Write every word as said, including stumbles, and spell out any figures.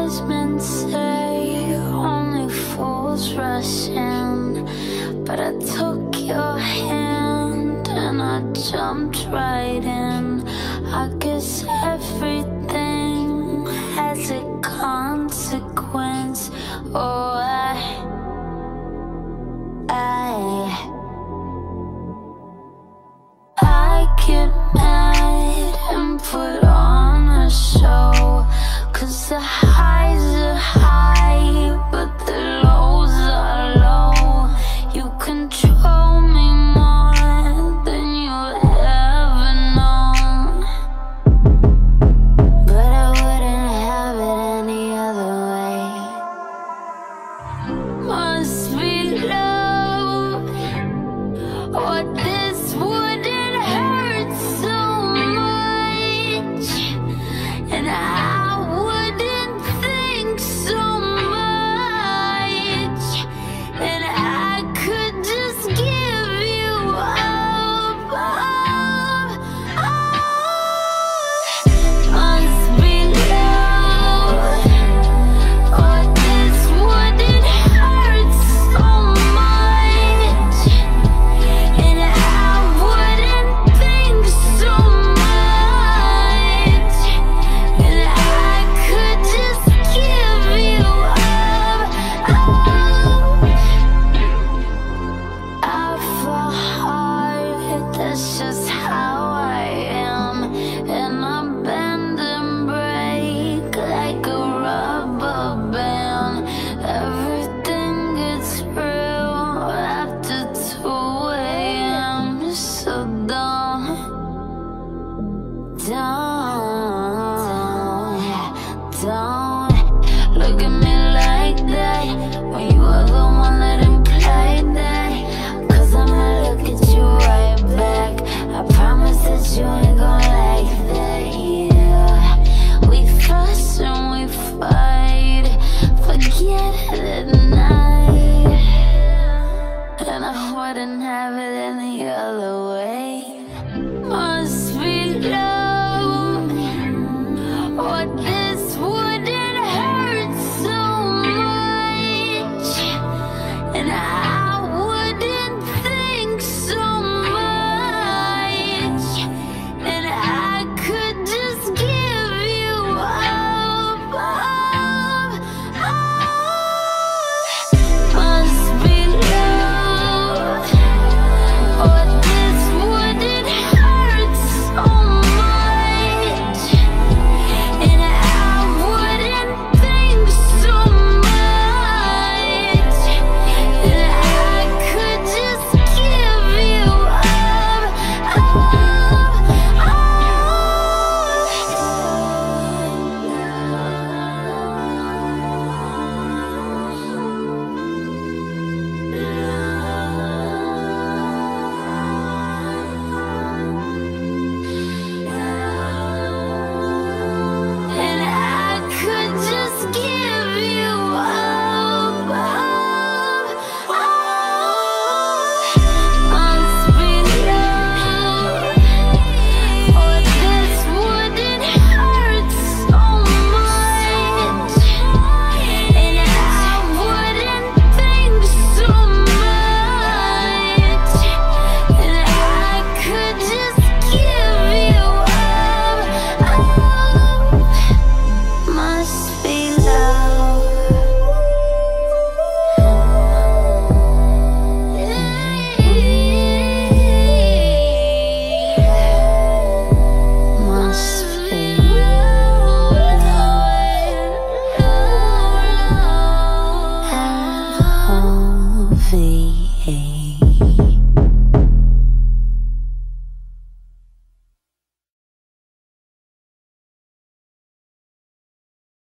wise men say only fools rush in, but I took your hand and I jumped right in. I guess everything has a consequence. Oh, I, I, I get mad and put on a show, 'cause the highs are high, but the lows are low. You control me more than you'll ever know, but I wouldn't have it any other way. Must be love, or this wouldn't hurt so much, and I wouldn't think so much, and I could just give you up, up, up. Must be love, or this wouldn't hurt so much, and I wouldn't think so much, and I could just give you up, up. I fall hard, that's just how I am, and I bend and break like a rubber band. Everything gets real after two A M So don't, don't, don't look at me like that when you are the